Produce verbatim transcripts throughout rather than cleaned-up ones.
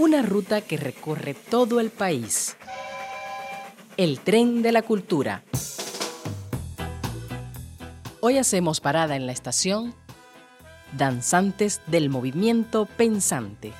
Una ruta que recorre todo el país. El tren de la cultura. Hoy hacemos parada en la estación Danzantes del Movimiento Pensante.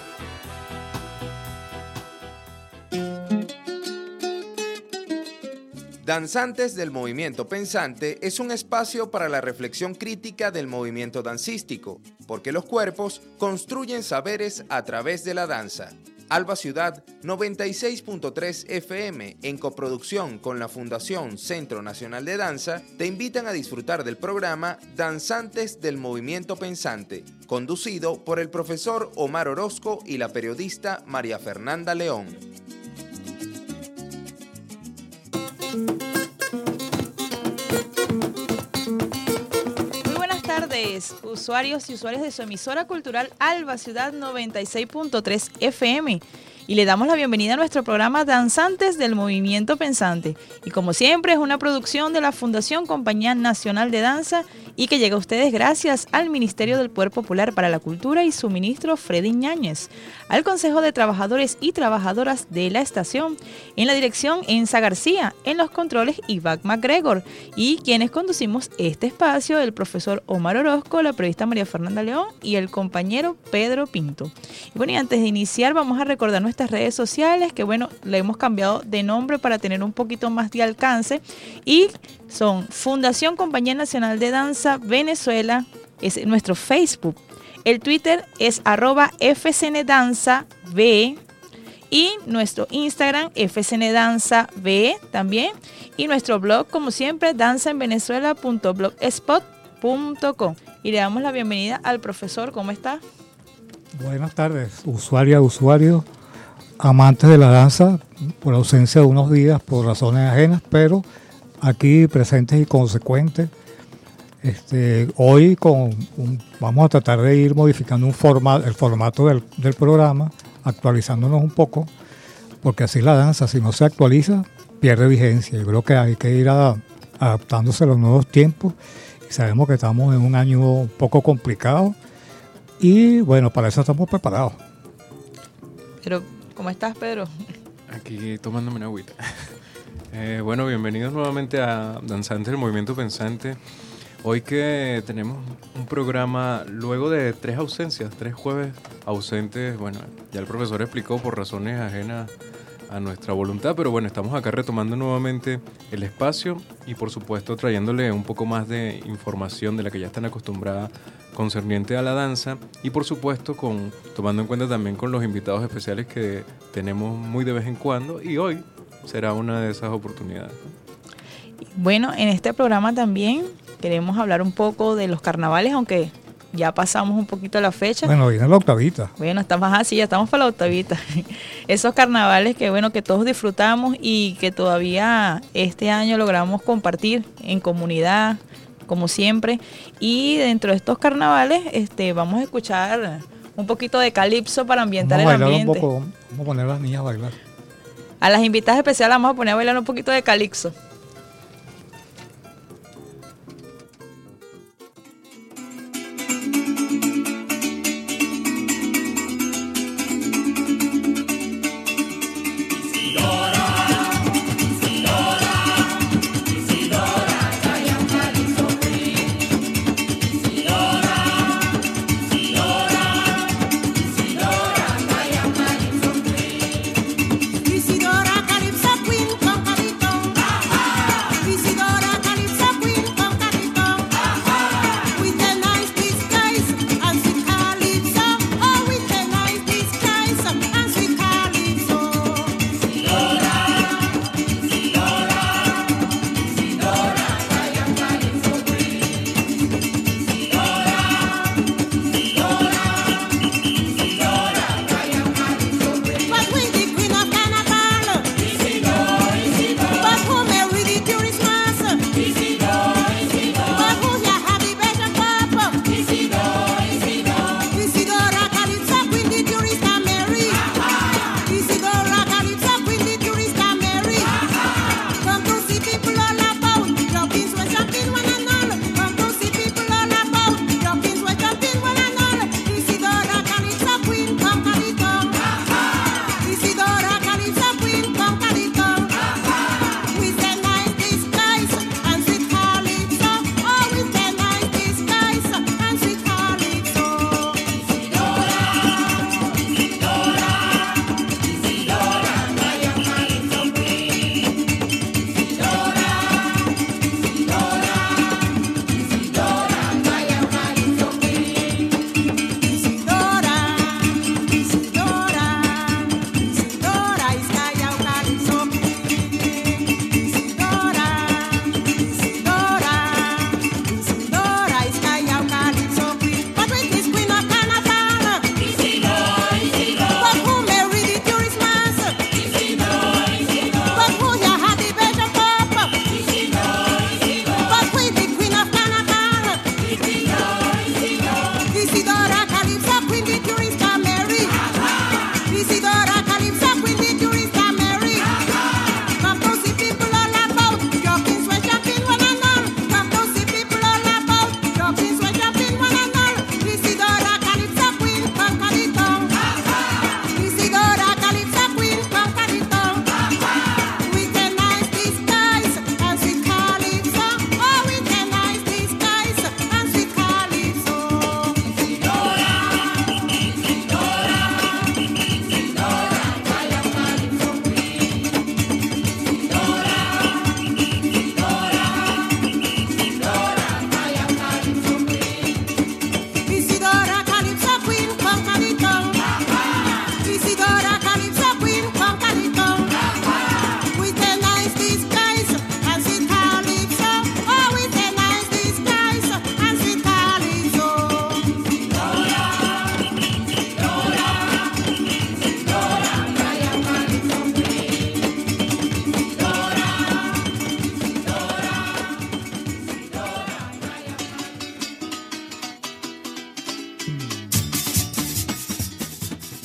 Danzantes del Movimiento Pensante es un espacio para la reflexión crítica del movimiento dancístico, porque los cuerpos construyen saberes a través de la danza. Alba Ciudad noventa y seis punto tres F M, en coproducción con la Fundación Centro Nacional de Danza, te invitan a disfrutar del programa Danzantes del Movimiento Pensante, conducido por el profesor Omar Orozco y la periodista María Fernanda León. Muy buenas tardes, usuarios y usuarias de su emisora cultural Alba Ciudad noventa y seis punto tres F M. Y le damos la bienvenida a nuestro programa Danzantes del Movimiento Pensante. Y como siempre es una producción de la Fundación Compañía Nacional de Danza y que llega a ustedes gracias al Ministerio del Poder Popular para la Cultura y su ministro Freddy Ñáñez, al Consejo de Trabajadores y Trabajadoras de la estación, en la dirección Enza García, en los controles Ivac MacGregor, y quienes conducimos este espacio, el profesor Omar Orozco, la periodista María Fernanda León y el compañero Pedro Pinto. Y bueno, y antes de iniciar vamos a recordar nuestras redes sociales, que bueno, le hemos cambiado de nombre para tener un poquito más de alcance, y son Fundación Compañía Nacional de Danza Venezuela, es nuestro Facebook. El Twitter es arroba F C N Danza V y nuestro Instagram F C N Danza V también, y nuestro blog como siempre danza en venezuela punto blogspot punto com. Y le damos la bienvenida al profesor. ¿Cómo está? Buenas tardes, usuarias, usuarios, amantes de la danza, por ausencia de unos días por razones ajenas, pero aquí presentes y consecuentes. Este, hoy con un, vamos a tratar de ir modificando un forma, el formato del, del programa, actualizándonos un poco, porque así la danza, si no se actualiza, pierde vigencia. Yo creo que hay que ir a, adaptándose a los nuevos tiempos, y sabemos que estamos en un año un poco complicado, y bueno, para eso estamos preparados. Pero, ¿cómo estás, Pedro? Aquí tomándome una agüita. eh, bueno, bienvenidos nuevamente a Danzantes del Movimiento Pensante. Hoy que tenemos un programa luego de tres ausencias, tres jueves ausentes. Bueno, ya el profesor explicó por razones ajenas a nuestra voluntad, pero bueno, estamos acá retomando nuevamente el espacio y por supuesto trayéndole un poco más de información de la que ya están acostumbradas concerniente a la danza, y por supuesto con tomando en cuenta también con los invitados especiales que tenemos muy de vez en cuando, y hoy será una de esas oportunidades. Bueno, en este programa también queremos hablar un poco de los carnavales, aunque ya pasamos un poquito la fecha. Bueno, viene la octavita. Bueno, estamos así, ya estamos para la octavita. Esos carnavales que bueno, que todos disfrutamos y que todavía este año logramos compartir en comunidad, como siempre. Y dentro de estos carnavales, este, vamos a escuchar un poquito de calipso para ambientar vamos el ambiente. Un poco, vamos a poner a las niñas a bailar. A las invitadas especiales vamos a poner a bailar un poquito de calipso. Isidora, Calypso Queen, con carito.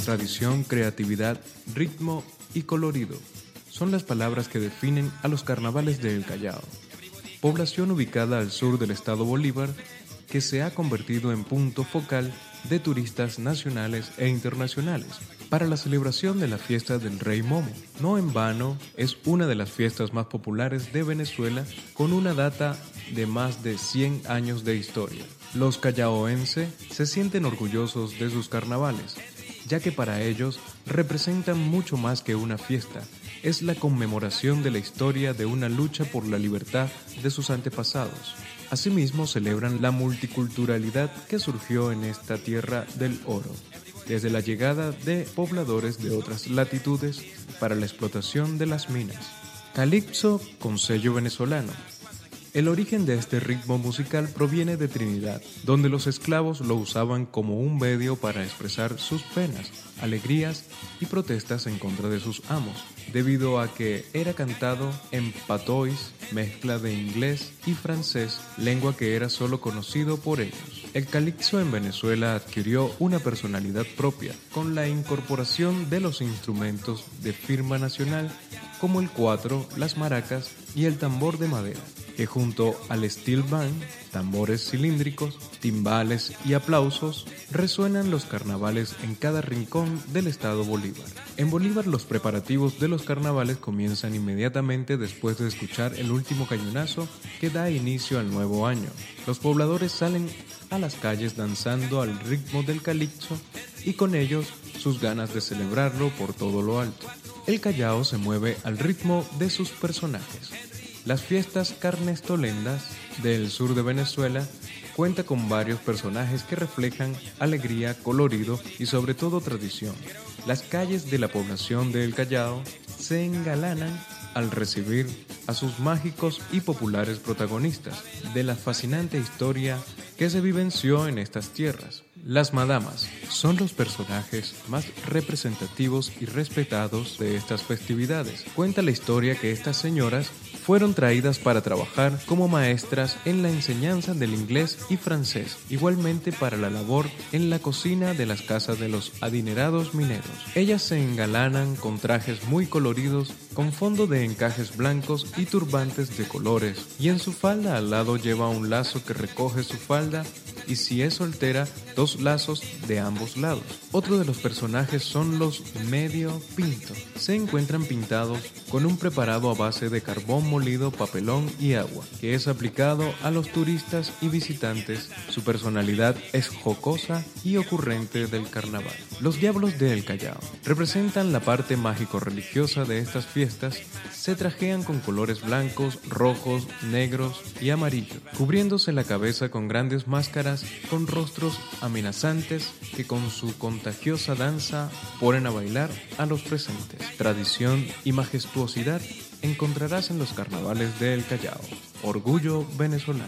Tradición, creatividad, ritmo y colorido son las palabras que definen a los carnavales de El Callao, población ubicada al sur del estado Bolívar, que se ha convertido en punto focal de turistas nacionales e internacionales para la celebración de la fiesta del Rey Momo. No en vano, es una de las fiestas más populares de Venezuela con una data de más de cien años de historia. Los callaoenses se sienten orgullosos de sus carnavales, ya que para ellos representan mucho más que una fiesta. Es la conmemoración de la historia de una lucha por la libertad de sus antepasados. Asimismo, celebran la multiculturalidad que surgió en esta tierra del oro, desde la llegada de pobladores de otras latitudes para la explotación de las minas. Calipso con sello venezolano. El origen de este ritmo musical proviene de Trinidad, donde los esclavos lo usaban como un medio para expresar sus penas, alegrías y protestas en contra de sus amos, debido a que era cantado en patois, mezcla de inglés y francés, lengua que era solo conocido por ellos. El calipso en Venezuela adquirió una personalidad propia, con la incorporación de los instrumentos de firma nacional, como el cuatro, las maracas y el tambor de madera, que junto al steel band, tambores cilíndricos, timbales y aplausos, resuenan los carnavales en cada rincón del estado Bolívar. En Bolívar los preparativos de los carnavales comienzan inmediatamente después de escuchar el último cañonazo que da inicio al nuevo año. Los pobladores salen a las calles danzando al ritmo del calipso y con ellos sus ganas de celebrarlo por todo lo alto. El Callao se mueve al ritmo de sus personajes. Las fiestas carnestolendas del sur de Venezuela cuenta con varios personajes que reflejan alegría, colorido y sobre todo tradición. Las calles de la población de El Callao se engalanan al recibir a sus mágicos y populares protagonistas de la fascinante historia que se vivenció en estas tierras. Las madamas son los personajes más representativos y respetados de estas festividades. Cuenta la historia que estas señoras fueron traídas para trabajar como maestras en la enseñanza del inglés y francés, igualmente para la labor en la cocina de las casas de los adinerados mineros. Ellas se engalanan con trajes muy coloridos, con fondo de encajes blancos y turbantes de colores, y en su falda al lado lleva un lazo que recoge su falda, y si es soltera, dos lazos de ambos lados. Otro de los personajes son los medio pinto. Se encuentran pintados con un preparado a base de carbón molido, papelón y agua, que es aplicado a los turistas y visitantes. Su personalidad es jocosa y ocurrente del carnaval. Los diablos de El Callao representan la parte mágico-religiosa de estas fiestas. Se trajean con colores blancos, rojos, negros y amarillos, cubriéndose la cabeza con grandes máscaras con rostros amenazantes que con su contagiosa danza ponen a bailar a los presentes. Tradición y majestuosidad encontrarás en los carnavales de El Callao. Orgullo venezolano.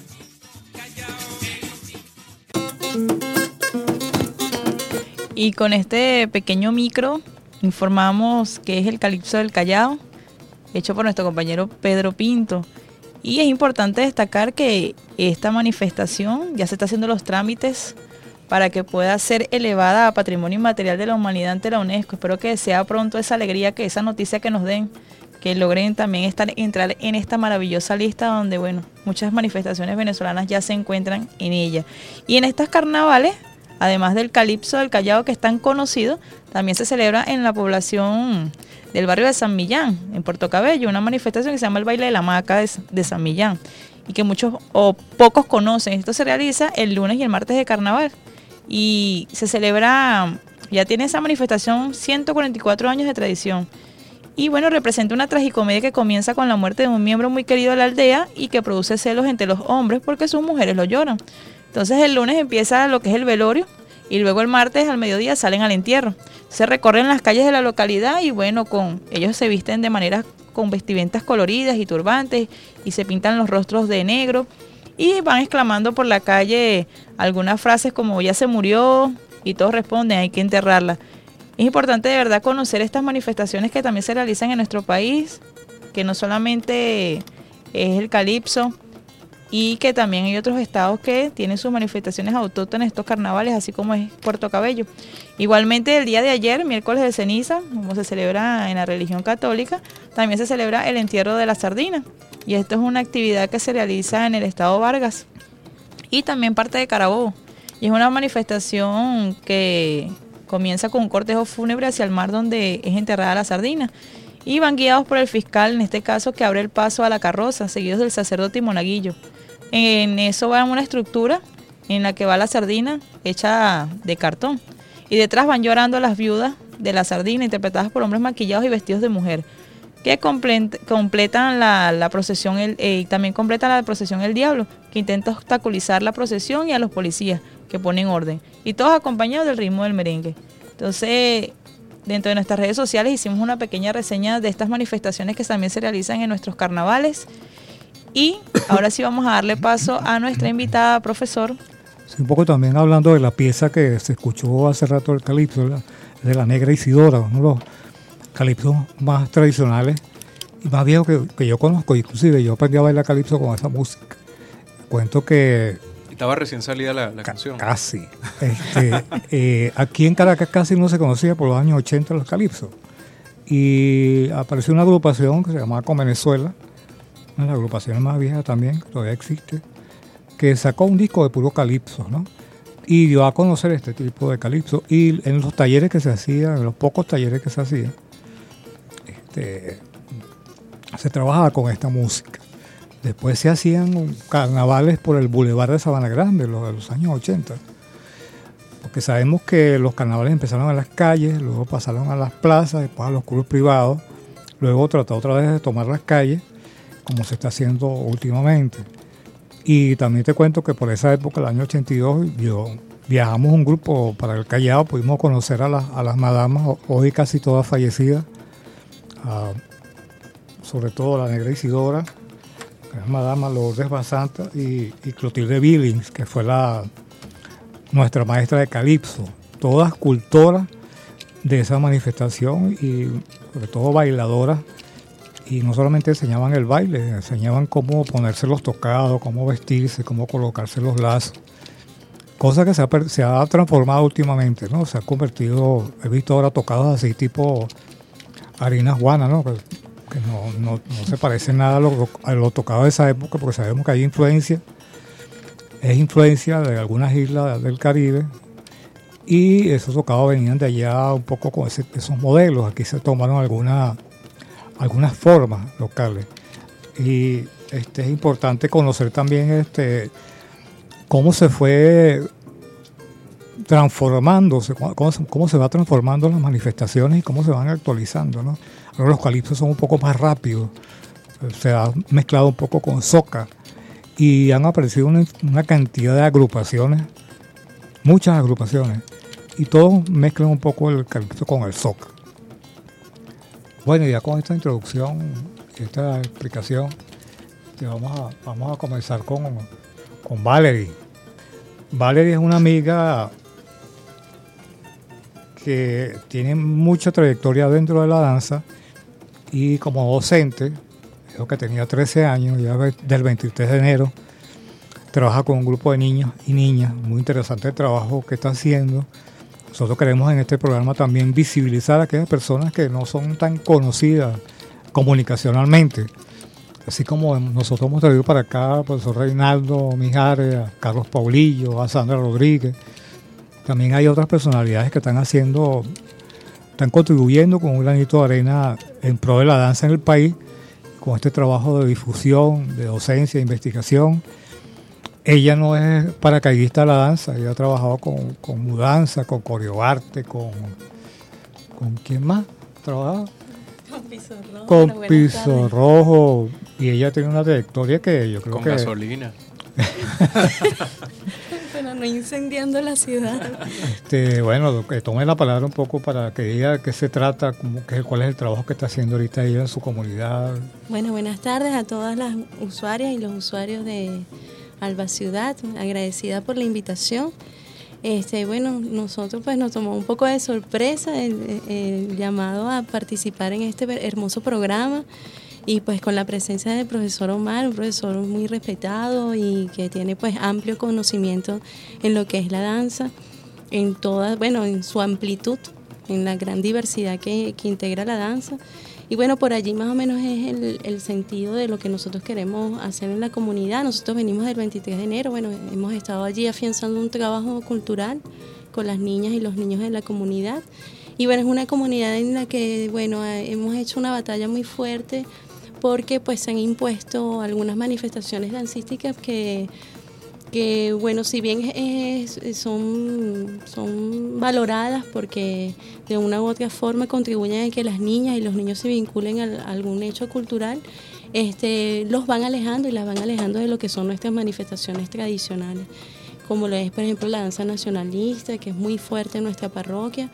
Y con este pequeño micro informamos que es el Calipso del Callao, hecho por nuestro compañero Pedro Pinto. Y es importante destacar que esta manifestación ya se está haciendo los trámites para que pueda ser elevada a Patrimonio Inmaterial de la Humanidad ante la UNESCO. Espero que sea pronto esa alegría, que esa noticia que nos den, que logren también estar, entrar en esta maravillosa lista donde, bueno, muchas manifestaciones venezolanas ya se encuentran en ella. Y en estos carnavales, además del Calipso del Callao, que es tan conocido, también se celebra en la población del barrio de San Millán, en Puerto Cabello, una manifestación que se llama el Baile de la Hamaca de, de San Millán, y que muchos o pocos conocen. Esto se realiza el lunes y el martes de carnaval, y se celebra, ya tiene esa manifestación ciento cuarenta y cuatro años de tradición. Y bueno, representa una tragicomedia que comienza con la muerte de un miembro muy querido de la aldea y que produce celos entre los hombres porque sus mujeres lo lloran. Entonces el lunes empieza lo que es el velorio y luego el martes al mediodía salen al entierro. Se recorren las calles de la localidad y bueno, con ellos se visten de manera con vestimentas coloridas y turbantes y se pintan los rostros de negro y van exclamando por la calle algunas frases como ya se murió y todos responden hay que enterrarla. Es importante de verdad conocer estas manifestaciones que también se realizan en nuestro país, que no solamente es el calipso, y que también hay otros estados que tienen sus manifestaciones autóctonas estos carnavales, así como es Puerto Cabello. Igualmente el día de ayer, miércoles de ceniza, como se celebra en la religión católica, también se celebra el entierro de la sardina, y esto es una actividad que se realiza en el estado Vargas y también parte de Carabobo, y es una manifestación que comienza con un cortejo fúnebre hacia el mar donde es enterrada la sardina, y van guiados por el fiscal, en este caso, que abre el paso a la carroza, seguidos del sacerdote y monaguillo. En eso va una estructura en la que va la sardina hecha de cartón, y detrás van llorando las viudas de la sardina, interpretadas por hombres maquillados y vestidos de mujer, que complet, completan la, la procesión el, eh, y también completan la procesión el diablo, que intenta obstaculizar la procesión, y a los policías que ponen orden, y todos acompañados del ritmo del merengue. Entonces, dentro de nuestras redes sociales hicimos una pequeña reseña de estas manifestaciones que también se realizan en nuestros carnavales, y ahora sí vamos a darle paso a nuestra invitada, profesor. Sí, un poco también hablando de la pieza que se escuchó hace rato, el calipso, la, de la Negra Isidora, uno de los calipsos más tradicionales y más viejos que, que yo conozco. Inclusive yo aprendí a bailar calipso con esa música. Cuento que... Estaba recién salida la, la ca- canción. Casi. Este, eh, aquí en Caracas casi no se conocía por los años ochenta los calipsos. Y apareció una agrupación que se llamaba Con Venezuela, una de las agrupaciones más viejas también, que todavía existe, que sacó un disco de puro calipso, ¿no? Y dio a conocer este tipo de calipso. Y en los talleres que se hacían, en los pocos talleres que se hacían, este, se trabajaba con esta música. Después se hacían carnavales por el Boulevard de Sabana Grande, los de los años ochenta. Porque sabemos que los carnavales empezaron en las calles, luego pasaron a las plazas, después a los clubes privados, luego trató otra vez de tomar las calles, como se está haciendo últimamente. Y también te cuento que por esa época, el año ochenta y dos, yo viajamos un grupo para el Callao, pudimos conocer a las, a las madamas, hoy casi todas fallecidas, a, sobre todo la Negra Isidora, que es madama Lourdes Basanta, y, y Clotilde Billings, que fue la nuestra maestra de calipso, todas cultoras de esa manifestación y sobre todo bailadoras. Y no solamente enseñaban el baile, enseñaban cómo ponerse los tocados, cómo vestirse, cómo colocarse los lazos. Cosa que se ha, se ha transformado últimamente, ¿no? Se ha convertido, he visto ahora tocados así tipo Harina Juana, ¿no? Que, que no, no, no se parece nada a los a lo tocados de esa época, porque sabemos que hay influencia, es influencia de algunas islas del Caribe, y esos tocados venían de allá un poco con ese, esos modelos. Aquí se tomaron algunas algunas formas locales, y este es importante conocer también este cómo se fue transformándose, cómo, cómo se va transformando las manifestaciones y cómo se van actualizando, ¿no? Ahora los calipsos son un poco más rápidos, se ha mezclado un poco con soca, y han aparecido una, una cantidad de agrupaciones, muchas agrupaciones, y todos mezclan un poco el calipso con el soca. Bueno, ya con esta introducción, esta explicación, vamos a, vamos a comenzar con, con Valerie. Valerie es una amiga que tiene mucha trayectoria dentro de la danza, y como docente, dijo que tenía trece años, ya del veintitrés de enero, trabaja con un grupo de niños y niñas. Muy interesante el trabajo que está haciendo. Nosotros queremos en este programa también visibilizar a aquellas personas que no son tan conocidas comunicacionalmente. Así como nosotros hemos traído para acá al profesor Reinaldo Mijares, a Carlos Paulillo, a Sandra Rodríguez. También hay otras personalidades que están haciendo, están contribuyendo con un granito de arena en pro de la danza en el país, con este trabajo de difusión, de docencia, de investigación. Ella no es paracaidista de la danza, ella ha trabajado con, con mudanza, con coreoarte, con... ¿Con quién más trabajaba? Con Piso Rojo. Con Piso Rojo. Y ella tiene una trayectoria que yo creo con que... Con gasolina. Pero no incendiando la ciudad. Este, bueno, que tome la palabra un poco para que diga de qué se trata, cómo, qué, cuál es el trabajo que está haciendo ahorita ella en su comunidad. Bueno, buenas tardes a todas las usuarias y los usuarios de Alba Ciudad, agradecida por la invitación. Este, bueno, nosotros pues nos tomó un poco de sorpresa el, el llamado a participar en este hermoso programa, y pues con la presencia del profesor Omar, un profesor muy respetado y que tiene pues amplio conocimiento en lo que es la danza, en toda, bueno, en su amplitud, en la gran diversidad que, que integra la danza. Y bueno, por allí más o menos es el, el sentido de lo que nosotros queremos hacer en la comunidad. Nosotros venimos del veintitrés de enero, bueno, hemos estado allí afianzando un trabajo cultural con las niñas y los niños de la comunidad. Y bueno, es una comunidad en la que, bueno, hemos hecho una batalla muy fuerte porque pues se han impuesto algunas manifestaciones dancísticas que, que bueno, si bien es, son, son valoradas porque de una u otra forma contribuyen a que las niñas y los niños se vinculen a, a algún hecho cultural, este, los van alejando y las van alejando de lo que son nuestras manifestaciones tradicionales, como lo es, por ejemplo, la danza nacionalista, que es muy fuerte en nuestra parroquia.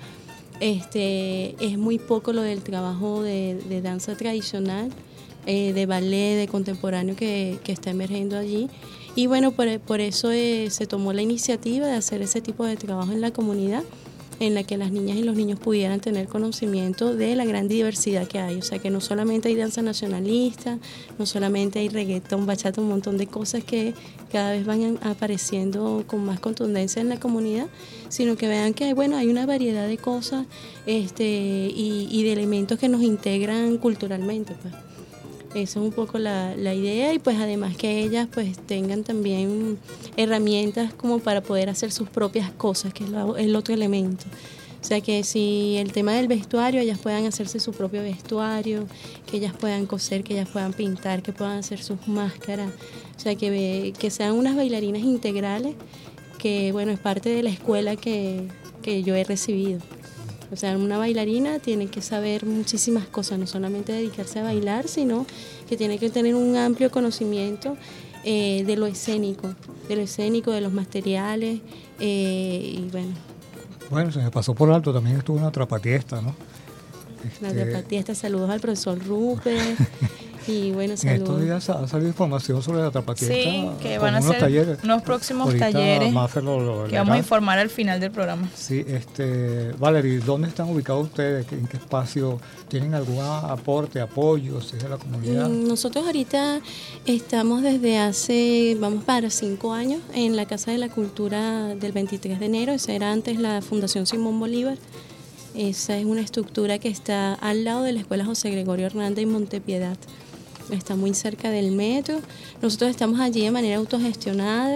Este, es muy poco lo del trabajo de, de danza tradicional, eh, de ballet, de contemporáneo que, que está emergiendo allí. Y bueno, por, por eso eh, se tomó la iniciativa de hacer ese tipo de trabajo en la comunidad, en la que las niñas y los niños pudieran tener conocimiento de la gran diversidad que hay. O sea, que no solamente hay danza nacionalista, no solamente hay reggaetón, bachata, un montón de cosas que cada vez van apareciendo con más contundencia en la comunidad, sino que vean que bueno, hay una variedad de cosas este, y, y de elementos que nos integran culturalmente, pues. Esa es un poco la, la idea, y pues además que ellas pues tengan también herramientas como para poder hacer sus propias cosas, que es lo, el otro elemento. O sea, que si el tema del vestuario, ellas puedan hacerse su propio vestuario, que ellas puedan coser, que ellas puedan pintar, que puedan hacer sus máscaras. O sea, que, que sean unas bailarinas integrales, que bueno, es parte de la escuela que, que yo he recibido. O sea, una bailarina tiene que saber muchísimas cosas, no solamente dedicarse a bailar, sino que tiene que tener un amplio conocimiento eh, de lo escénico, de lo escénico, de los materiales, eh, y bueno. Bueno, se me pasó por alto, también estuvo una trapatiesta, ¿no? La Este... trapatiesta, saludos al profesor Rupert. Y bueno, en estos días ha salido información sobre la trapatiesta. Sí, que van a ser talleres. unos próximos Ahorita talleres lo, lo que vamos a informar al final del programa. Sí, este, Valerie, ¿dónde están ubicados ustedes? ¿En qué espacio? ¿Tienen algún aporte, apoyo, si es de la comunidad? Nosotros ahorita estamos desde hace, vamos para cinco años, en la Casa de la Cultura del veintitrés de enero. Esa era antes la Fundación Simón Bolívar. Esa es una estructura que está al lado de la Escuela José Gregorio Hernández en Montepiedad. Está muy cerca del metro. Nosotros estamos allí de manera autogestionada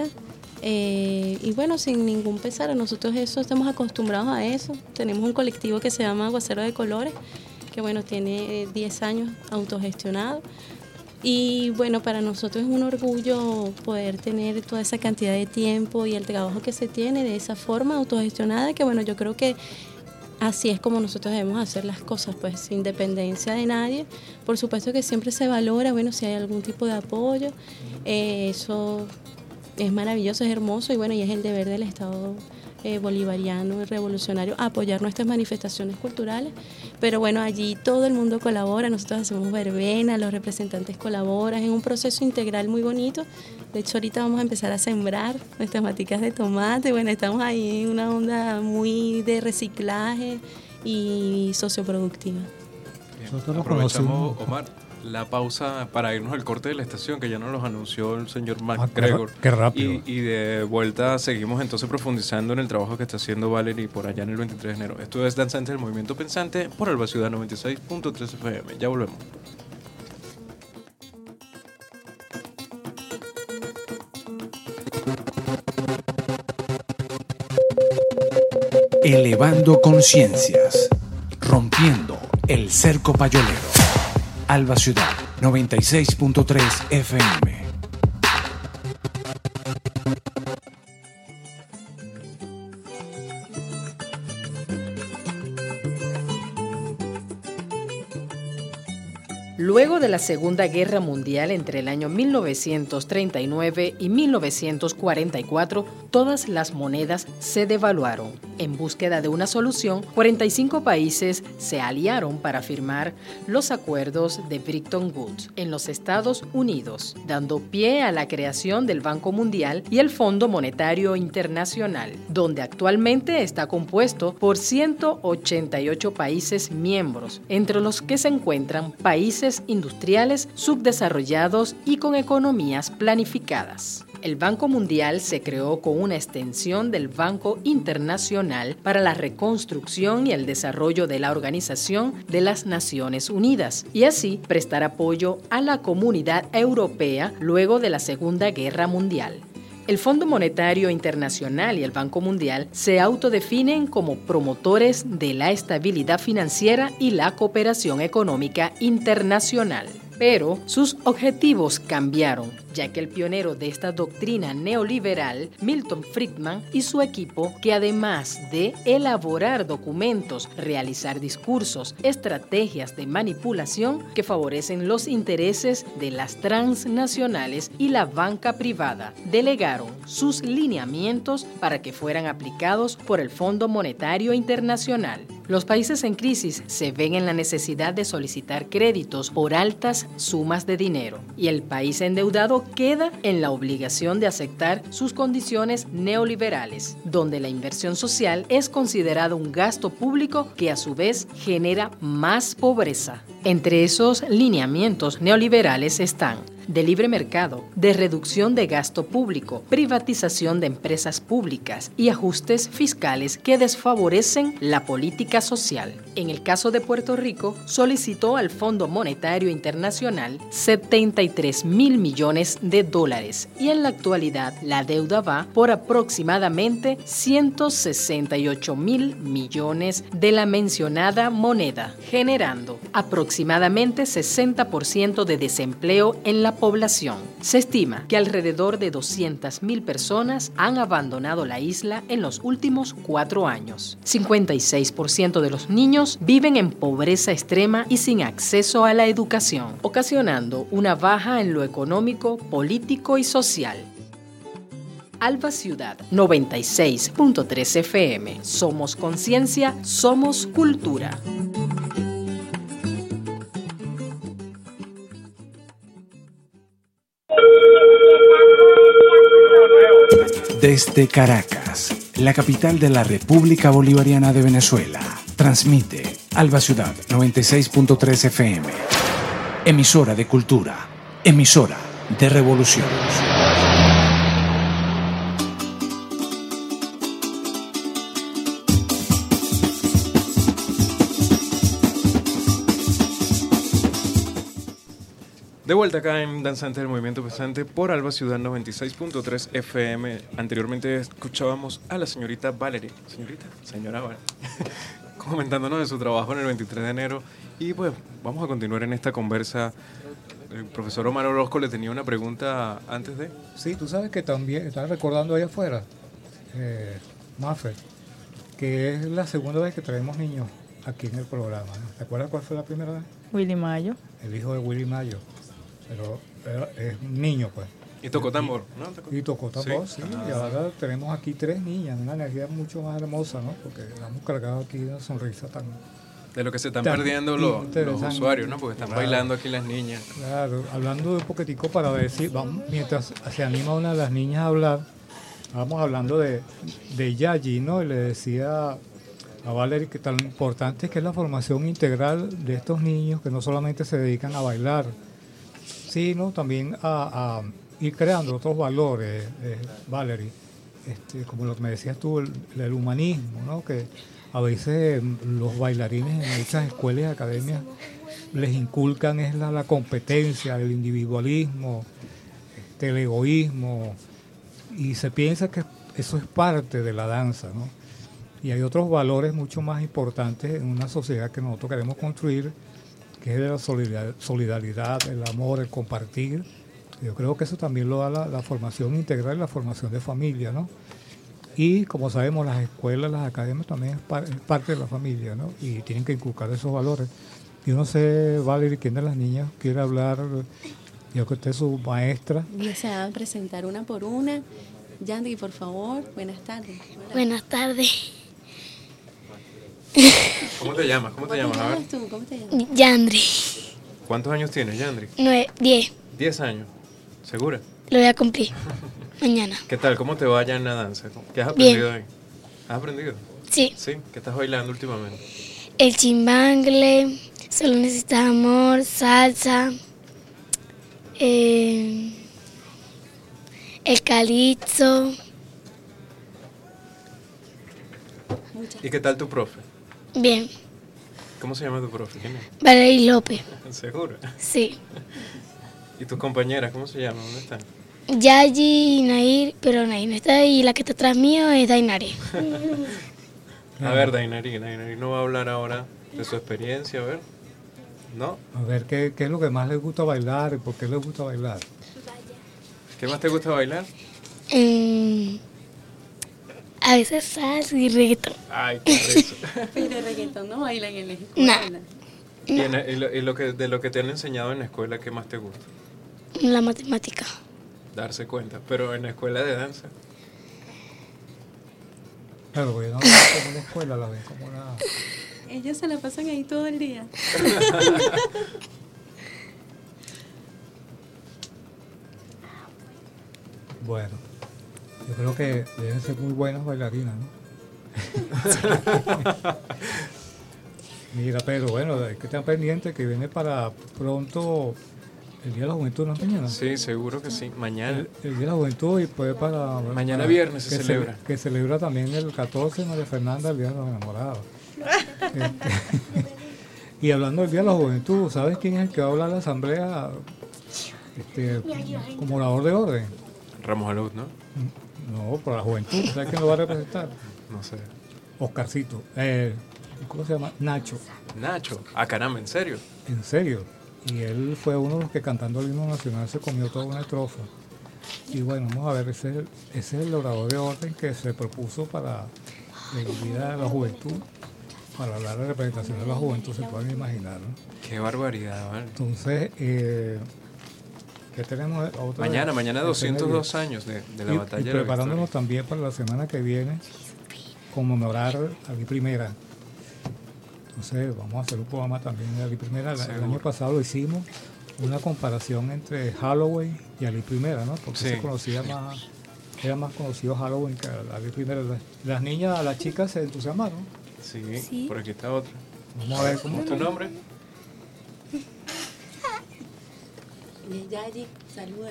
eh, y bueno, sin ningún pesar. Nosotros eso estamos acostumbrados a eso. Tenemos un colectivo que se llama Aguacero de Colores, que bueno, tiene diez años autogestionado. Y bueno, para nosotros es un orgullo poder tener toda esa cantidad de tiempo y el trabajo que se tiene de esa forma autogestionada, que bueno, yo creo que así es como nosotros debemos hacer las cosas, pues sin dependencia de nadie. Por supuesto que siempre se valora, bueno, si hay algún tipo de apoyo, eh, eso es maravilloso, es hermoso, y bueno, y es el deber del Estado eh, bolivariano y revolucionario apoyar nuestras manifestaciones culturales. Pero bueno, allí todo el mundo colabora, nosotros hacemos verbena, los representantes colaboran, es un proceso integral muy bonito. De hecho, ahorita vamos a empezar a sembrar nuestras maticas de tomate. Bueno, estamos ahí en una onda muy de reciclaje y socioproductiva. Bien, aprovechamos, Omar, la pausa para irnos al corte de la estación, que ya nos los anunció el señor MacGregor. Ah, qué rápido. Y, y de vuelta seguimos entonces profundizando en el trabajo que está haciendo Valerie por allá en el veintitrés de enero. Esto es Danzantes del Movimiento Pensante por Alba Ciudad noventa y seis punto tres F M. Ya volvemos. Elevando conciencias, rompiendo el cerco payolero. Alba Ciudad noventa y seis punto tres F M. Luego de la Segunda Guerra Mundial entre el año mil novecientos treinta y nueve y mil novecientos cuarenta y cuatro, todas las monedas se devaluaron. En búsqueda de una solución, cuarenta y cinco países se aliaron para firmar los acuerdos de Bretton Woods en los Estados Unidos, dando pie a la creación del Banco Mundial y el Fondo Monetario Internacional, donde actualmente está compuesto por ciento ochenta y ocho países miembros, entre los que se encuentran países países industriales, subdesarrollados y con economías planificadas. El Banco Mundial se creó con una extensión del Banco Internacional para la Reconstrucción y el Desarrollo de la Organización de las Naciones Unidas, y así prestar apoyo a la Comunidad Europea luego de la Segunda Guerra Mundial. El Fondo Monetario Internacional y el Banco Mundial se autodefinen como promotores de la estabilidad financiera y la cooperación económica internacional. Pero sus objetivos cambiaron, ya que el pionero de esta doctrina neoliberal, Milton Friedman, y su equipo, que además de elaborar documentos, realizar discursos, estrategias de manipulación que favorecen los intereses de las transnacionales y la banca privada, delegaron sus lineamientos para que fueran aplicados por el Fondo Monetario Internacional. Los países en crisis se ven en la necesidad de solicitar créditos por altas sumas de dinero, y el país endeudado queda en la obligación de aceptar sus condiciones neoliberales, donde la inversión social es considerada un gasto público que a su vez genera más pobreza. Entre esos lineamientos neoliberales están de libre mercado, de reducción de gasto público, privatización de empresas públicas y ajustes fiscales que desfavorecen la política social. En el caso de Puerto Rico, solicitó al Fondo Monetario Internacional setenta y tres mil millones de dólares y en la actualidad la deuda va por aproximadamente ciento sesenta y ocho mil millones de la mencionada moneda, generando aproximadamente sesenta por ciento de desempleo en la población. Se estima que alrededor de doscientas mil personas han abandonado la isla en los últimos cuatro años. cincuenta y seis por ciento de los niños viven en pobreza extrema y sin acceso a la educación, ocasionando una baja en lo económico, político y social. Alba Ciudad noventa y seis punto tres F M. Somos conciencia, somos cultura. Desde Caracas, la capital de la República Bolivariana de Venezuela, transmite Alba Ciudad noventa y seis punto tres F M. Emisora de cultura, emisora de revolución. De vuelta acá en Danzantes del Movimiento Pensante por Alba Ciudad noventa y seis punto tres F M. Anteriormente escuchábamos a la señorita Valerie, señorita, señora Valerie, comentándonos de su trabajo en el veintitrés de enero. Y pues vamos a continuar en esta conversa. El profesor Omar Orozco le tenía una pregunta antes de... Sí, tú sabes que también, estaba recordando allá afuera, eh, Maffer, que es la segunda vez que traemos niños aquí en el programa, ¿no? ¿Te acuerdas cuál fue la primera vez? Willy Mayo. El hijo de Willy Mayo. Pero era, es un niño, pues. Y tocó tambor, ¿no? ¿Tocó? Y tocó tambor, sí. sí. Ah, y ahora tenemos aquí tres niñas, una energía mucho más hermosa, ¿no? Porque hemos cargado aquí una sonrisa tan... De lo que se están tan perdiendo los, los usuarios, ¿no? Porque están claro, bailando aquí las niñas. Claro, hablando de un poquitico para ver si, vamos, mientras se anima una de las niñas a hablar, vamos hablando de, de Yayi, ¿no? Y le decía a Valerie que tan importante es que es la formación integral de estos niños que no solamente se dedican a bailar, sino también a, a ir creando otros valores, eh, Valerie, este, como lo que me decías tú, el, el humanismo, ¿no? Que a veces los bailarines en muchas escuelas y academias les inculcan es la, la competencia, el individualismo, este, el egoísmo, y se piensa que eso es parte de la danza, ¿no? Y hay otros valores mucho más importantes en una sociedad que nosotros queremos construir, que es de la solidaridad, el amor, el compartir. Yo creo que eso también lo da la, la formación integral y la formación de familia, ¿no? Y como sabemos, las escuelas, las academias también es, par, es parte de la familia, ¿no? Y tienen que inculcar esos valores. Yo no sé, Valerie, ¿quién de las niñas quiere hablar? Yo que usted es su maestra. Se va a presentar una por una. Yandri, por favor, buenas tardes. Hola. Buenas tardes. ¿Cómo te llamas? ¿Cómo te llamas? A ver. ¿Tú? ¿Cómo te llamas? Yandri. ¿Cuántos años tienes, Yandri? Nueve, diez. Diez años. ¿Segura? Lo voy a cumplir mañana. ¿Qué tal? ¿Cómo te va allá en la danza? ¿Qué has aprendido Bien. ahí? ¿Has aprendido? Sí. Sí. ¿Qué estás bailando últimamente? El chimbangle, Solo necesitas amor, salsa, eh, el calipso. ¿Y qué tal tu profe? Bien. ¿Cómo se llama tu profe? ¿Quién es? Valery López. ¿Seguro? Sí. ¿Y tus compañeras cómo se llaman? ¿Dónde están? Yayi y Nair, pero Nair no está y la que está atrás mío es Dainari. A ver, Dainari, Dainari no va a hablar ahora de su experiencia, a ver. ¿No? A ver, ¿qué, qué es lo que más les gusta bailar y por qué les gusta bailar? ¿Qué más te gusta bailar? Eh, a veces salsa y reggaetón. Ay, qué risa. Pero reggaetón no bailan en la escuela. Nah. ¿Y, en, y, lo, y lo que, de lo que te han enseñado en la escuela, qué más te gusta? La matemática. Darse cuenta. Pero en la escuela de danza. Claro, porque no la ven como una escuela, la ven como una... Ellos se la pasan ahí todo el día. Bueno, yo creo que deben ser muy buenas bailarinas, ¿no? Mira, pero bueno, hay que estar pendiente que viene para pronto el Día de la Juventud, ¿no es mañana? Sí, seguro que sí. Mañana. El, el Día de la Juventud y pues para... Mañana para- viernes se que celebra. que celebra también el catorce, María Fernanda, el Día de los Enamorados. Este, y hablando del Día de la Juventud, ¿sabes quién es el que va a hablar en la asamblea este, como orador de orden? Ramos Alud, ¿no? No, por la juventud, ¿sabes quién lo va a representar? No sé. Oscarcito, eh, ¿cómo se llama? Nacho, Nacho. Ah, caramba, ¿en serio? en serio. Y él fue uno de los que cantando el himno nacional se comió toda una estrofa. Y bueno, vamos a ver, ese es el, ese es el orador de orden que se propuso para el Día de la Juventud, para hablar de representación de la juventud, se pueden imaginar, ¿no? Qué barbaridad, ¿vale? Entonces, eh, ¿qué tenemos? Otra Mañana, vez? mañana doscientos dos años de, de la Y- batalla y de la preparándonos Victoria. también para la semana que viene, conmemorar a Ali Primera. Entonces, vamos a hacer un programa también de Ali Primera. La- El Seguro. año pasado lo hicimos, una comparación entre Halloween y Ali Primera, ¿no? Porque Sí. se conocía más, era más conocido Halloween que Ali Primera. Las, las niñas, las chicas se entusiasmaron. Sí, Sí. por aquí está otra. Vamos a ver cómo ¿Cómo es tu nombre? Y Yayi, saluda.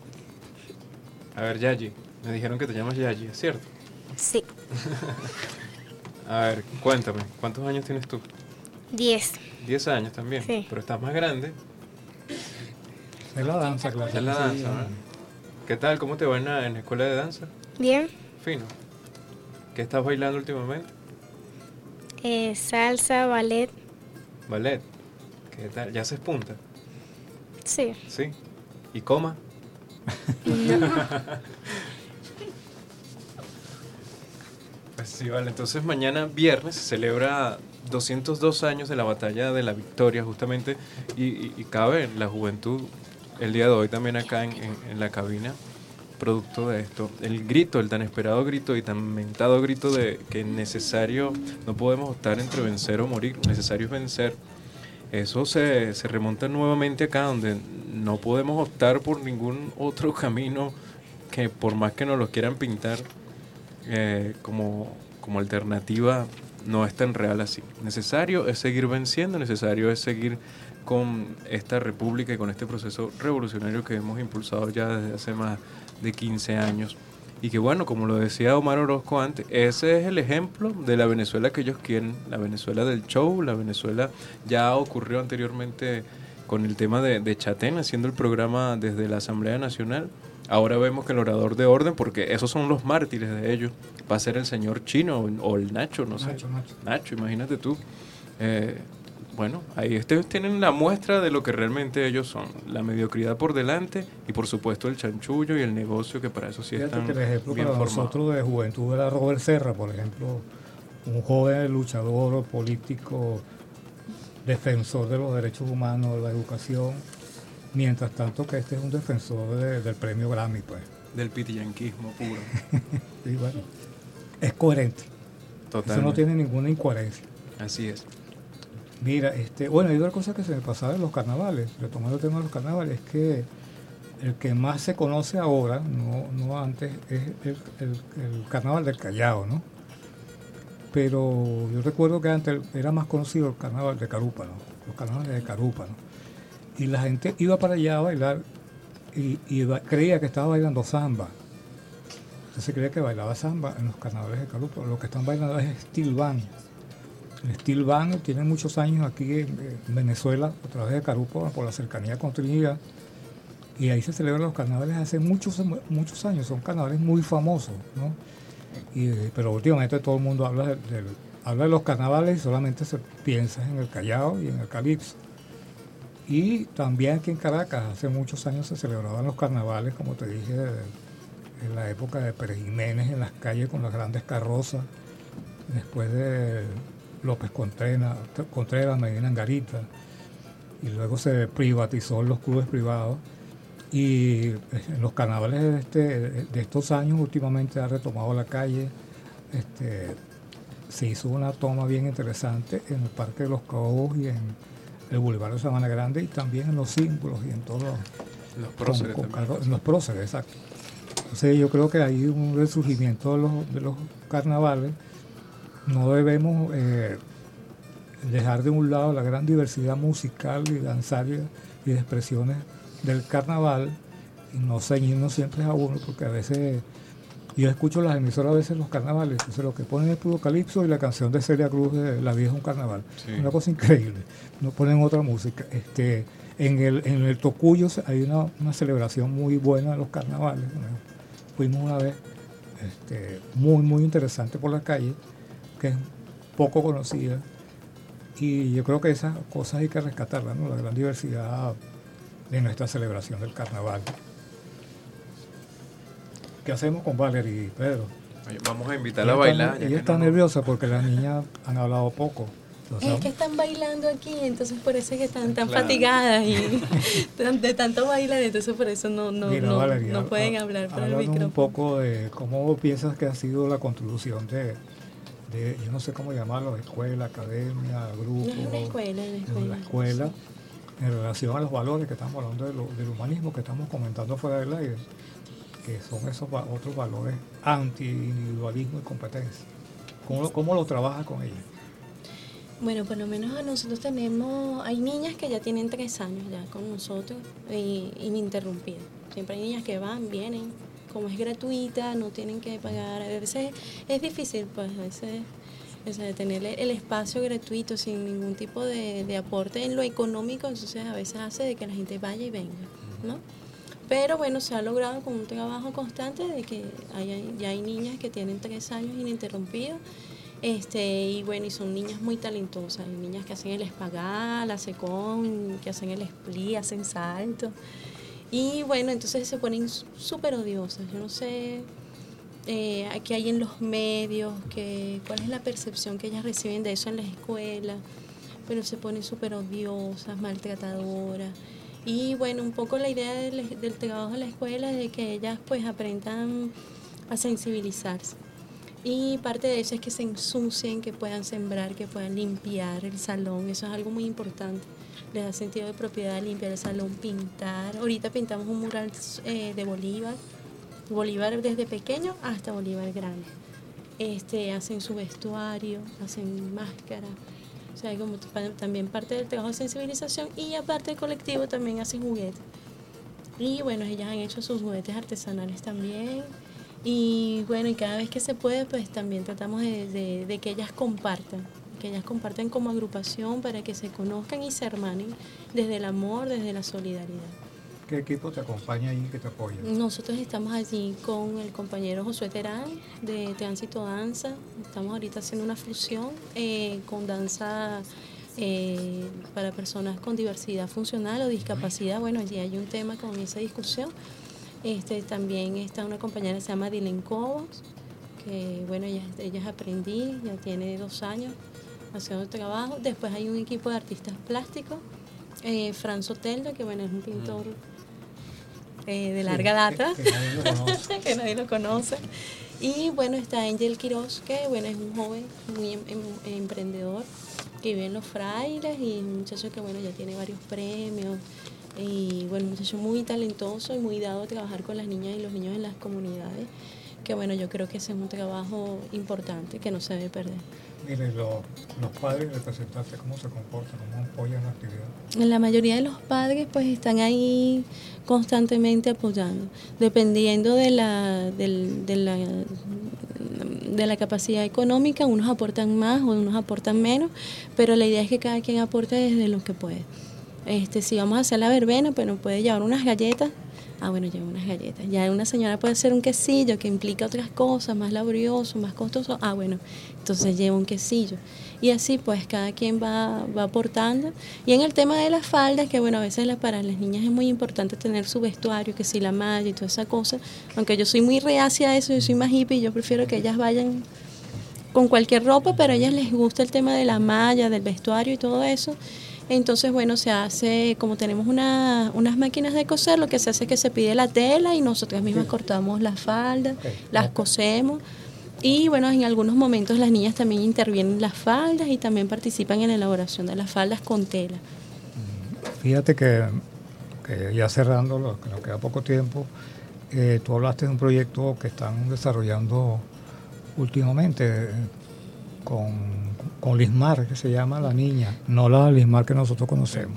A ver, Yayi. Me dijeron que te llamas Yayi, ¿es cierto? Sí. A ver, cuéntame, ¿cuántos años tienes tú? Diez. Diez años también. Sí. Pero estás más grande. es la danza, claro. Es la Sí, danza, ¿verdad? ¿Qué tal? ¿Cómo te va en la, en la escuela de danza? Bien. Fino. ¿Qué estás bailando últimamente? Eh, salsa, ballet. Ballet. ¿Qué tal? ¿Ya haces punta? Sí. Sí. ¿Y coma? Pues sí, vale. Entonces mañana viernes se celebra doscientos dos años de la batalla de la Victoria, justamente, y, y, y cabe la juventud el día de hoy también acá en, en, en la cabina, producto de esto. El grito, el tan esperado grito y tan mentado grito de que es necesario, no podemos optar entre vencer o morir, necesario es vencer. Eso se, se remonta nuevamente acá, donde no podemos optar por ningún otro camino que por más que nos lo quieran pintar eh, como, como alternativa, no es tan real así. Necesario es seguir venciendo, necesario es seguir con esta república y con este proceso revolucionario que hemos impulsado ya desde hace más de quince años. Y que bueno, como lo decía Omar Orozco antes, ese es el ejemplo de la Venezuela que ellos quieren, la Venezuela del show, la Venezuela ya ocurrió anteriormente con el tema de, de Chatén, haciendo el programa desde la Asamblea Nacional. Ahora vemos que el orador de orden, porque esos son los mártires de ellos, va a ser el señor Chino o el Nacho, no sé. Nacho, Nacho. Nacho, imagínate tú. Eh, bueno, ahí ustedes tienen la muestra de lo que realmente ellos son. La mediocridad por delante y por supuesto el chanchullo y el negocio, que para eso sí Fíjate están que el ejemplo bien para formados. nosotros de juventud era Robert Serra, por ejemplo, un joven luchador político, defensor de los derechos humanos, de la educación, mientras tanto que este es un defensor de- del premio Grammy, pues. Del pitillanquismo puro. Y bueno, es coherente. Totalmente. Eso no tiene ninguna incoherencia. Así es. Mira, este, bueno, hay otra cosa que se me pasaba en los carnavales, retomando el tema de los carnavales, es que el que más se conoce ahora, no, no antes, es el, el- el carnaval del Callao, ¿no? Pero yo recuerdo que antes era más conocido el carnaval de Carúpano. los carnavales de Carupa, ¿no? Y la gente iba para allá a bailar y, y iba, creía que estaba bailando samba. Entonces creía que bailaba samba en los carnavales de Carupa. Lo que están bailando es steel band. El steel band tiene muchos años aquí en, en Venezuela, a través de Carupa, por la cercanía con Trinidad. Y ahí se celebran los carnavales hace muchos muchos años. Son carnavales muy famosos, ¿no? Y, pero últimamente todo el mundo habla de, de, habla de los carnavales y solamente se piensa en el Callao y en el Calipso. Y también aquí en Caracas, hace muchos años se celebraban los carnavales, como te dije, de, de, en la época de Pérez Jiménez, en las calles con las grandes carrozas, después de López Contreras, Contreras Medina Angarita, y luego se privatizó los clubes privados. Y en los carnavales de, este, de estos años últimamente ha retomado la calle. Este, se hizo una toma bien interesante en el Parque de los Caobos y en el Boulevard de Sabana Grande y también en los símbolos y en todos los, los próceres. Con, con, en los próceres, exacto. Entonces yo creo que hay un resurgimiento de los, de los carnavales. No debemos eh, dejar de un lado la gran diversidad musical y danzaria y de expresiones del carnaval y no ceñirnos siempre a uno, porque a veces yo escucho las emisoras a veces los carnavales, entonces lo que ponen es puro calipso y la canción de Celia Cruz de La Vida es un carnaval, sí. Una cosa increíble, no ponen otra música. Este, en el en el Tocuyo hay una, una celebración muy buena de los carnavales, fuimos una vez, este, muy muy interesante por la calle, que es poco conocida, y yo creo que esas cosas hay que rescatarlas, ¿no? La gran diversidad de nuestra celebración del carnaval. ¿Qué hacemos con Valerie y Pedro? Oye, vamos a invitarla a bailar. Ella está no, nerviosa porque las niñas han hablado poco. Es que están bailando aquí, entonces por eso es que están tan claro. fatigadas y de tanto bailar, entonces por eso no, no, Mira, no, Valerie, no pueden a, hablar por el micrófono. Un poco de cómo piensas que ha sido la contribución de, de yo no sé cómo llamarlo, escuela, academia, grupo. No es una escuela, es una escuela. La escuela, sí. En relación a los valores que estamos hablando de lo, del humanismo que estamos comentando fuera del aire, que son esos otros valores anti-individualismo y competencia. ¿Cómo, cómo lo trabajas con ellos? Bueno, por lo menos nosotros tenemos, hay niñas que ya tienen tres años ya con nosotros y ininterrumpidas. Siempre hay niñas que van, vienen, como es gratuita, no tienen que pagar. A veces es difícil, pues a veces, o sea, tener el espacio gratuito sin ningún tipo de, de aporte en lo económico, entonces a veces hace de que la gente vaya y venga, ¿no? Pero bueno, se ha logrado con un trabajo constante de que hay, ya hay niñas que tienen tres años ininterrumpidos. Este, y bueno, y son niñas muy talentosas, hay niñas que hacen el espagat, la secón, que hacen el split, hacen salto. Y bueno, entonces se ponen súper odiosas. Yo no sé eh, qué hay en los medios, que, cuál es la percepción que ellas reciben de eso en la escuela, pero se ponen súper odiosas, maltratadoras. Y bueno, un poco la idea del, del trabajo de la escuela es de que ellas pues aprendan a sensibilizarse. Y parte de eso es que se ensucien, que puedan sembrar, que puedan limpiar el salón. Eso es algo muy importante. Les da sentido de propiedad limpiar el salón, pintar. Ahorita pintamos un mural eh, de Bolívar. Bolívar desde pequeño hasta Bolívar grande. Este, hacen su vestuario, hacen máscaras. O sea, como también parte del trabajo de sensibilización. Y aparte del colectivo también hacen juguetes. Y bueno, ellas han hecho sus juguetes artesanales también. Y bueno, y cada vez que se puede, pues también tratamos de, de, de que ellas compartan, que ellas compartan como agrupación para que se conozcan y se hermanen desde el amor, desde la solidaridad. ¿Qué equipo te acompaña ahí, que te apoya? Nosotros estamos allí con el compañero Josué Terán de Tránsito Danza. Estamos ahorita haciendo una fusión eh, con danza eh, para personas con diversidad funcional o discapacidad. Bueno, allí hay un tema con esa discusión. Este, también está una compañera que se llama Dylan Cobos, que bueno, ella, ella es aprendiz, ya tiene dos años haciendo trabajo. Después hay un equipo de artistas plásticos, eh, Fran Soteldo, que bueno, es un pintor eh, de larga data, que, que, nadie lo conoce. que nadie lo conoce. Y bueno, está Angel Quiroz, que bueno, es un joven muy em, em, emprendedor, que vive en Los Frailes y un muchacho que bueno, ya tiene varios premios. Y bueno, un muchacho muy talentoso y muy dado a trabajar con las niñas y los niños en las comunidades. que bueno, yo creo que ese es un trabajo importante que no se debe perder. Mire, lo, los padres representantes, ¿cómo se comportan? ¿Cómo apoyan la actividad? La mayoría de los padres pues están ahí constantemente apoyando, dependiendo de la, del, de la, de la capacidad económica, unos aportan más o unos aportan menos, pero la idea es que cada quien aporte desde lo que puede. Este, si vamos a hacer la verbena, pues nos puede llevar unas galletas. Ah, bueno, lleva unas galletas. Ya una señora puede hacer un quesillo que implica otras cosas, más laborioso, más costoso. Ah, bueno, entonces lleva un quesillo. Y así pues cada quien va, va aportando. Y en el tema de las faldas, que bueno, a veces la, para las niñas es muy importante tener su vestuario, que si la malla y toda esa cosa. Aunque yo soy muy reacia a eso, yo soy más hippie, yo prefiero que ellas vayan con cualquier ropa, pero a ellas les gusta el tema de la malla, del vestuario y todo eso. Entonces, bueno, se hace, como tenemos una, unas máquinas de coser, lo que se hace es que se pide la tela y nosotras mismas sí. cortamos las faldas, okay. las okay. cosemos. Y bueno, en algunos momentos las niñas también intervienen en las faldas y también participan en la elaboración de las faldas con tela. Fíjate que, que ya cerrando, lo que nos queda poco tiempo, eh, tú hablaste de un proyecto que están desarrollando últimamente eh, con... con Lismar, que se llama La Niña, no la Lismar que nosotros conocemos.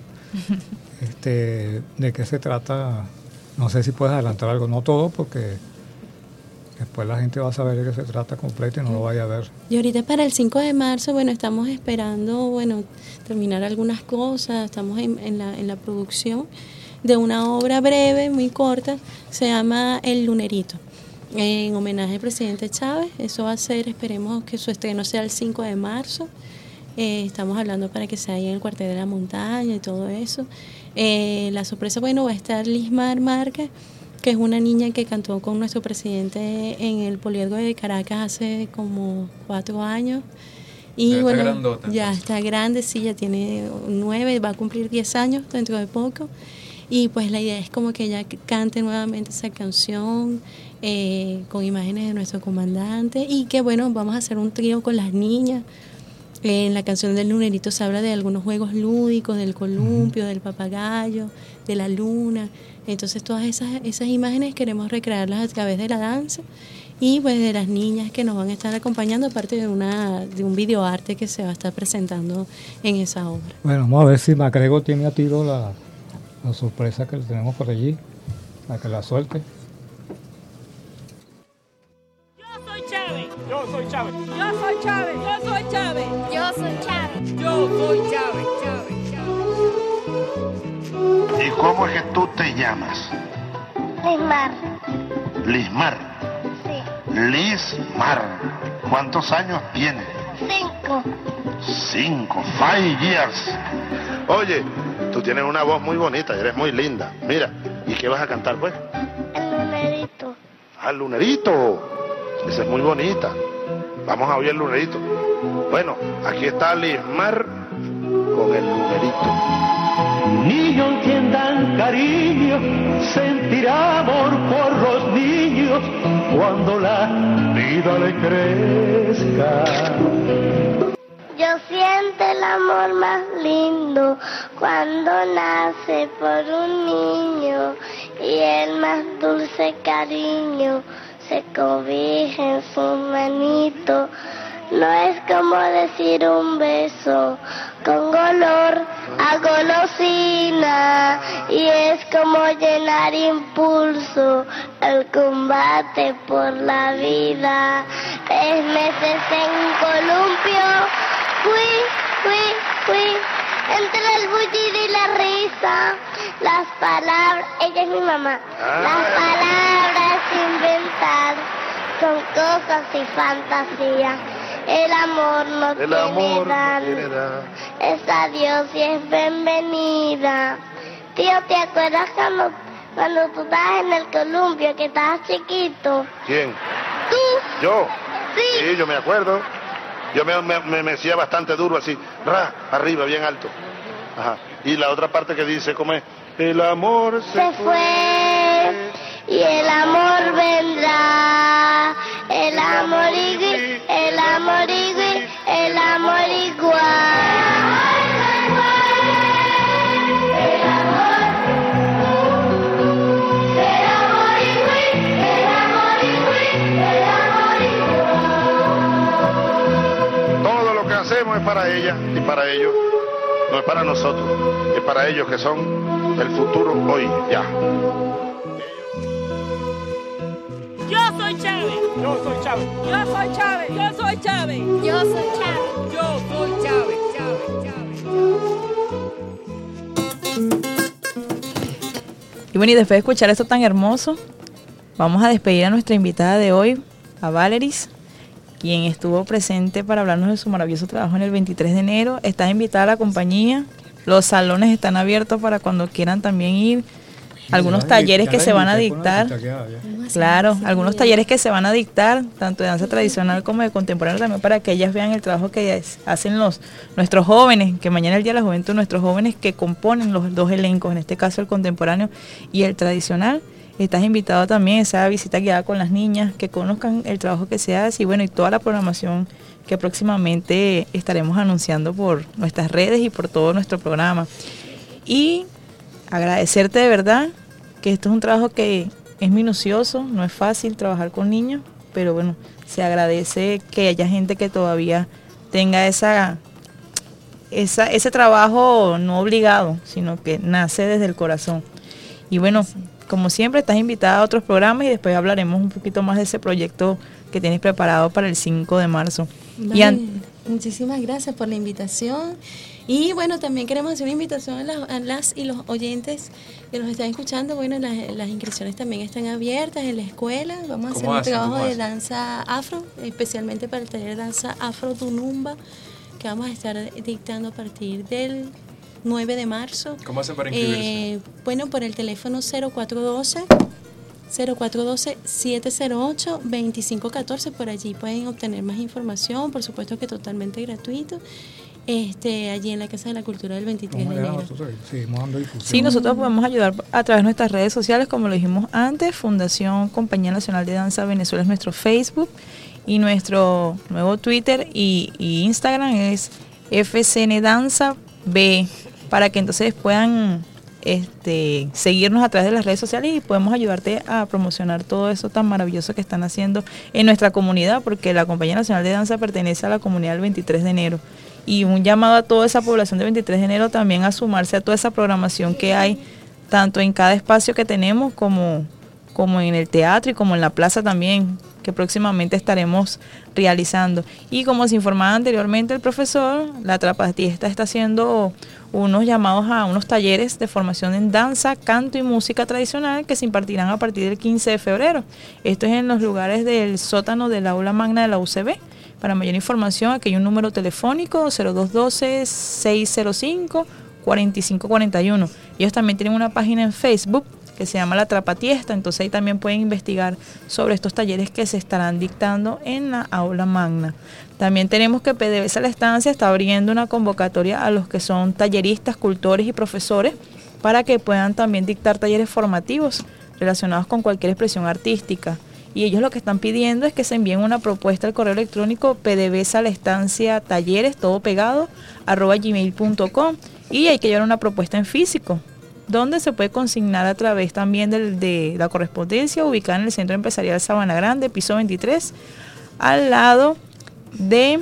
este, ¿De qué se trata? No sé si puedes adelantar algo, no todo, porque después la gente va a saber de qué se trata completo y no lo vaya a ver. Y ahorita para el cinco de marzo, bueno, estamos esperando, bueno, terminar algunas cosas, estamos en, en, la, en la producción de una obra breve, muy corta, se llama El Lunerito, en homenaje al presidente Chávez. Eso va a ser, esperemos que su estreno sea el cinco de marzo. Eh, estamos hablando para que sea ahí en el cuartel de la montaña y todo eso. Eh, la sorpresa, bueno, va a estar Lismar Márquez, que es una niña que cantó con nuestro presidente en el Poliedro de Caracas hace como cuatro años. Y ya bueno, está grandota, ya entonces. está grande, sí, ya tiene nueve, va a cumplir diez años dentro de poco. Y pues la idea es como que ella cante nuevamente esa canción eh, con imágenes de nuestro comandante y que bueno, vamos a hacer un trío con las niñas. Eh, en la canción del Lunerito se habla de algunos juegos lúdicos, del columpio, del papagayo, de la luna. Entonces todas esas, esas imágenes queremos recrearlas a través de la danza y pues de las niñas que nos van a estar acompañando, aparte de una de un videoarte que se va a estar presentando en esa obra. Bueno, vamos a ver si Macrego tiene a tiro la... la sorpresa que tenemos por allí, a que la suelte. Yo soy Chávez. Yo soy Chávez. Yo soy Chávez. Yo soy Chávez. Yo soy Chávez. Yo soy Chávez. Chávez. ¿Y cómo es que tú te llamas? Lismar. Lismar. Sí. Lismar. ¿Cuántos años tienes? Cinco. Cinco. Five years. Oye, tú tienes una voz muy bonita, eres muy linda. Mira, ¿y qué vas a cantar, pues? El lunerito. Ah, el lunerito. Esa es muy bonita. Vamos a oír el lunerito. Bueno, aquí está Lismar con el lunerito. Niños entiendan cariño, sentir amor por los niños cuando la vida le crezca. Yo siento el amor más lindo cuando nace por un niño y el más dulce cariño se cobija en su manito. No es como decir un beso con olor a golosina y es como llenar impulso el combate por la vida. Tres meses en columpio, fui, fui, fui, entre el bullido y la risa, las palabras, ella es mi mamá, las palabras inventar son cosas y fantasías. El amor no El tiene amor edad, no tiene edad. es adiós y es bienvenida. Tío, ¿te acuerdas cuando, cuando tú estabas en el columpio, que estabas chiquito? ¿Quién? ¿Tú? ¿Yo? Sí. Sí, yo me acuerdo. Yo me, me, me mecía bastante duro así, ra, arriba, bien alto. Ajá. Y la otra parte que dice, ¿cómo es? El amor se, Se fue y el amor vendrá. El amor igual, el amor igual, el amor igual. El amor, el amor igual, el amor igual, el no es para ella y para ellos, no es para nosotros, es para ellos que son el futuro hoy, ya. Yo soy Chávez. Yo soy Chávez. Yo soy Chávez. Yo soy Chávez. Yo soy Chávez. Yo soy Chávez. Chávez, Chávez. Y bueno, y después de escuchar esto tan hermoso, vamos a despedir a nuestra invitada de hoy, a Valeris, quien estuvo presente para hablarnos de su maravilloso trabajo en el veintitrés de enero. Está invitada a la compañía. Los salones están abiertos para cuando quieran también ir. Algunos talleres que se van a dictar. Claro, algunos talleres que se van a dictar, tanto de danza tradicional como de contemporánea, también para que ellas vean el trabajo que hacen los nuestros jóvenes, que mañana es el Día de la Juventud, nuestros jóvenes que componen los dos elencos, en este caso el contemporáneo y el tradicional. Estás invitado también a esa visita guiada con las niñas, que conozcan el trabajo que se hace y bueno, y toda la programación que próximamente estaremos anunciando por nuestras redes y por todo nuestro programa. Y agradecerte de verdad que esto es un trabajo que es minucioso, no es fácil trabajar con niños, pero bueno, se agradece que haya gente que todavía tenga esa, esa ese trabajo no obligado, sino que nace desde el corazón. Y bueno, como siempre, estás invitada a otros programas y después hablaremos un poquito más de ese proyecto que tienes preparado para el cinco de marzo. Vale, y an- muchísimas gracias por la invitación. Y bueno, también queremos hacer una invitación a las, a las y los oyentes que nos están escuchando. Bueno, las, las inscripciones también están abiertas en la escuela. Vamos a hacer un trabajo de danza afro, especialmente para el taller de danza afro Tunumba, que vamos a estar dictando a partir del nueve de marzo. ¿Cómo hacen para inscribirse? Eh, bueno, por el teléfono cero cuatro uno dos, siete cero ocho, dos cinco uno cuatro. Por allí pueden obtener más información, por supuesto que totalmente gratuito. Este, allí en la Casa de la Cultura del veintitrés de enero. Sí, nosotros podemos ayudar a través de nuestras redes sociales, como lo dijimos antes. Fundación Compañía Nacional de Danza Venezuela es nuestro Facebook, y nuestro nuevo Twitter y, y Instagram es F C N Danza B, para que entonces puedan este, seguirnos a través de las redes sociales y podemos ayudarte a promocionar todo eso tan maravilloso que están haciendo en nuestra comunidad, porque la Compañía Nacional de Danza pertenece a la comunidad del veintitrés de enero. Y un llamado a toda esa población del veintitrés de enero también a sumarse a toda esa programación que hay, tanto en cada espacio que tenemos como, como en el teatro y como en la plaza también, que próximamente estaremos realizando. Y como se informaba anteriormente el profesor, la Trapatiesta está haciendo unos llamados a unos talleres de formación en danza, canto y música tradicional que se impartirán a partir del quince de febrero. Esto es en los lugares del sótano del aula magna de la U C B. Para mayor información, aquí hay un número telefónico cero dos uno dos, seis cero cinco, cuatro cinco cuatro uno. Ellos también tienen una página en Facebook que se llama La Trapatiesta, entonces ahí también pueden investigar sobre estos talleres que se estarán dictando en la aula magna. También tenemos que P D V S A La Estancia está abriendo una convocatoria a los que son talleristas, cultores y profesores para que puedan también dictar talleres formativos relacionados con cualquier expresión artística. Y ellos lo que están pidiendo es que se envíen una propuesta al correo electrónico P D V S A La Estancia Talleres, todo pegado, arroba gmail punto com, y hay que llevar una propuesta en físico, donde se puede consignar a través también del, de la correspondencia ubicada en el Centro Empresarial Sabana Grande, piso veintitrés, al lado de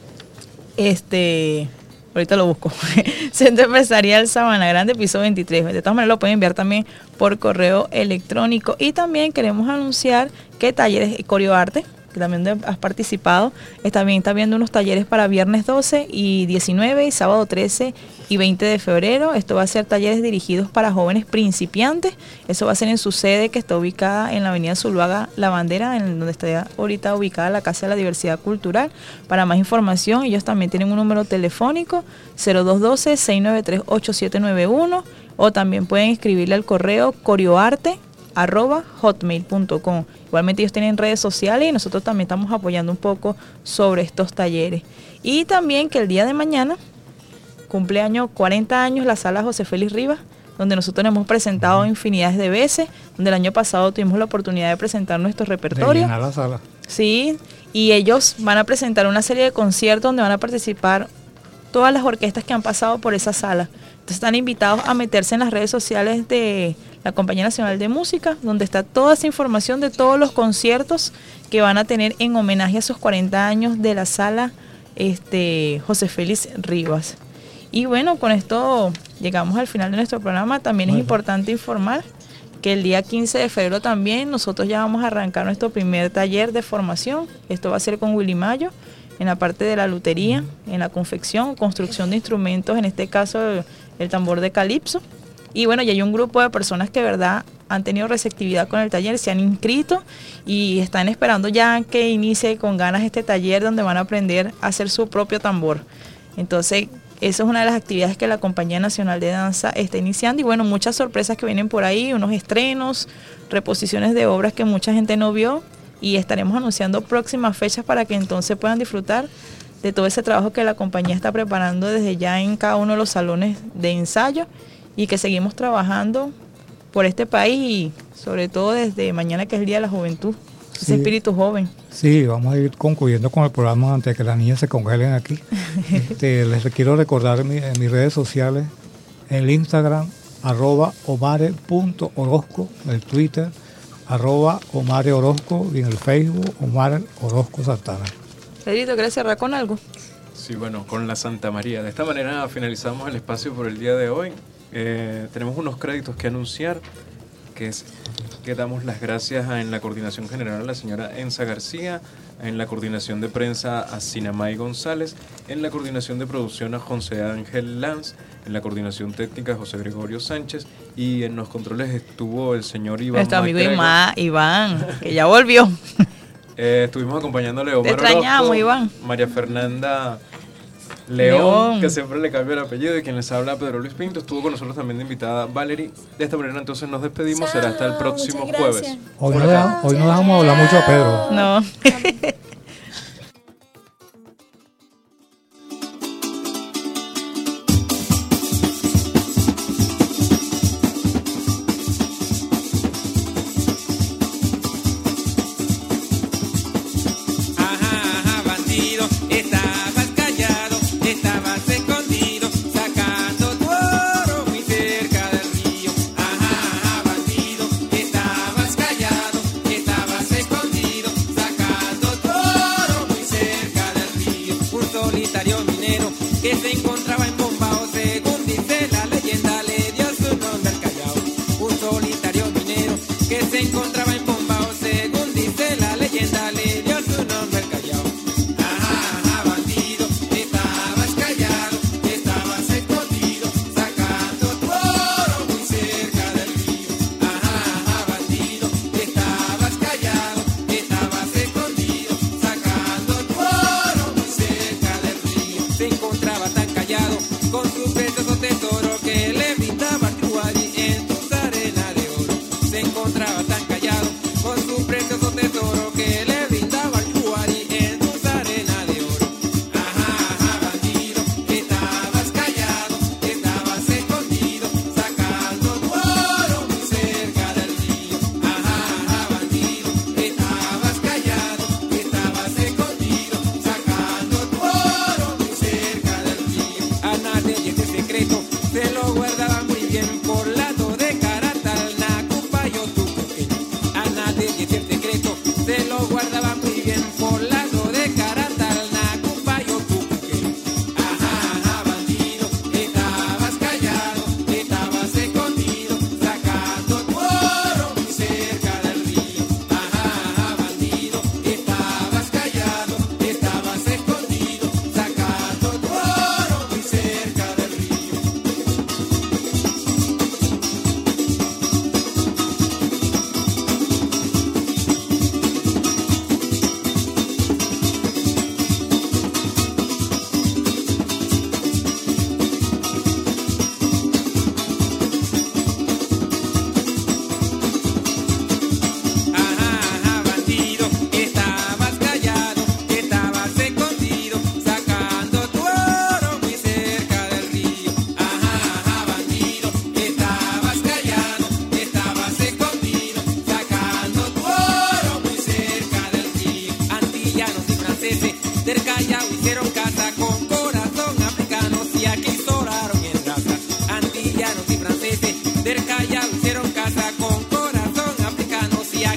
este... ahorita lo busco, Centro Empresarial Sabana Grande, piso veintitrés. De todas maneras lo pueden enviar también por correo electrónico. Y también queremos anunciar que talleres Corioarte, que también has participado, también está viendo unos talleres para viernes doce y diecinueve y sábado trece y veinte de febrero. Esto va a ser talleres dirigidos para jóvenes principiantes. Eso va a ser en su sede, que está ubicada en la avenida Zuluaga La Bandera, en donde está ahorita ubicada la Casa de la Diversidad Cultural. Para más información, ellos también tienen un número telefónico cero dos uno dos, seis nueve tres, ocho siete nueve uno, o también pueden escribirle al correo corioarte arroba hotmail punto com. Igualmente ellos tienen redes sociales y nosotros también estamos apoyando un poco sobre estos talleres. Y también que el día de mañana cumpleaños cuarenta años la Sala José Félix Rivas, donde nosotros nos hemos presentado infinidades de veces, donde el año pasado tuvimos la oportunidad de presentar nuestro repertorio. De llenar la sala. Sí, y ellos van a presentar una serie de conciertos donde van a participar todas las orquestas que han pasado por esa sala. Entonces están invitados a meterse en las redes sociales de la Compañía Nacional de Música, donde está toda esa información de todos los conciertos que van a tener en homenaje a esos cuarenta años de la sala este, José Félix Rivas. Y bueno, con esto llegamos al final de nuestro programa. También bueno. es importante informar que el día quince de febrero también nosotros ya vamos a arrancar nuestro primer taller de formación. Esto va a ser con Willy Mayo, en la parte de la lutería, en la confección, construcción de instrumentos, en este caso el, el tambor de calipso. Y bueno, ya hay un grupo de personas que de verdad han tenido receptividad con el taller, se han inscrito y están esperando ya que inicie con ganas este taller donde van a aprender a hacer su propio tambor. Entonces, esa es una de las actividades que la Compañía Nacional de Danza está iniciando y bueno, muchas sorpresas que vienen por ahí, unos estrenos, reposiciones de obras que mucha gente no vio y estaremos anunciando próximas fechas para que entonces puedan disfrutar de todo ese trabajo que la compañía está preparando desde ya en cada uno de los salones de ensayo y que seguimos trabajando por este país y sobre todo desde mañana que es el Día de la Juventud, ese sí. espíritu joven. Sí, vamos a ir concluyendo con el programa antes de que las niñas se congelen aquí. este, les quiero recordar en, mi, en mis redes sociales, en el Instagram, arroba omare.orozco, el Twitter, arroba Omare Orozco y en el Facebook, Omar Orozco Santana. Pedrito, ¿quieres cerrar con algo? Sí, bueno, con la Santa María. De esta manera finalizamos el espacio por el día de hoy. Eh, tenemos unos créditos que anunciar, que es que damos las gracias a, en la coordinación general a la señora Enza García, en la coordinación de prensa a Sinamay González, en la coordinación de producción a José Ángel Lanz, en la coordinación técnica a José Gregorio Sánchez y en los controles estuvo el señor Iván Nuestro amigo Ima, Iván, que ya volvió. eh, estuvimos acompañándole a Omar Te extrañamos, Orozco, Iván. María Fernanda León, León, que siempre le cambia el apellido, y quien les habla, Pedro Luis Pinto. Estuvo con nosotros también de invitada Valerie. De esta manera entonces nos despedimos. Chao, será hasta el próximo jueves. Hoy no, dejamos, hoy no dejamos hablar mucho a Pedro. No.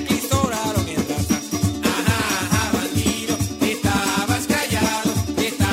Estabas callado, estabas escondido, sacando tu oro muy cerca del río. Ajá, ajá, bandido, estabas callado, estabas escondido, sacando tu oro muy cerca del río. Ajá, ajá, bandido, estabas callado, estabas escondido, sacando tu oro muy cerca del río.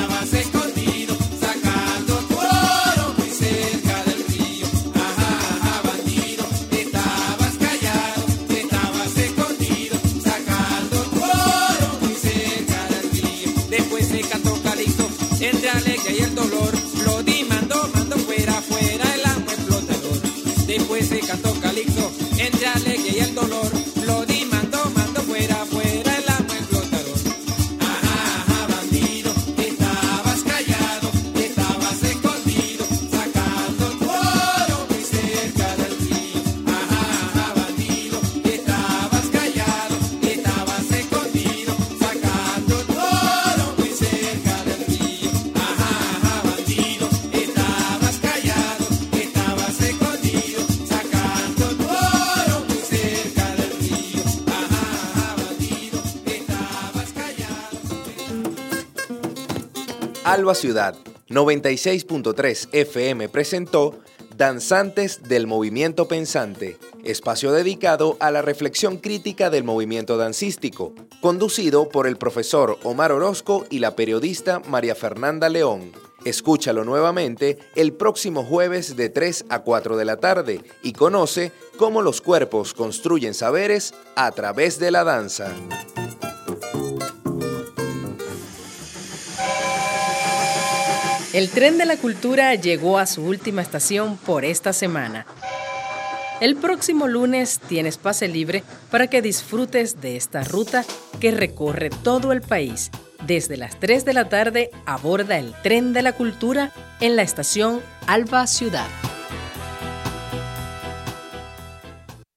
entre alegría y el dolor. Lo di, mando, mando fuera, fuera el amo explotador. Después se cantó calipso, entre alegría y el dolor. Lo di, mando, mando fuera, fuera el amo explotador. Ajá, ajá, bandido, estabas callado, estabas escondido, sacando tu oro muy cerca del río. Ajá, ajá, bandido, estabas callado, estabas escondido, sacando tu oro muy cerca del río. Ajá, ajá, bandido, estabas callado, estabas escondido, sacando tu oro muy cerca del río. Ajá, ajá, bandido, estabas callado. Alba Ciudad noventa y seis punto tres F M presentó Danzantes del Movimiento Pensante, espacio dedicado a la reflexión crítica del movimiento dancístico, conducido por el profesor Omar Orozco y la periodista María Fernanda León. Escúchalo nuevamente el próximo jueves de tres a cuatro de la tarde y conoce cómo los cuerpos construyen saberes a través de la danza. El tren de la cultura llegó a su última estación por esta semana. El próximo lunes tienes pase libre para que disfrutes de esta ruta que recorre todo el país. Desde las tres de la tarde aborda el tren de la cultura en la estación Alba Ciudad.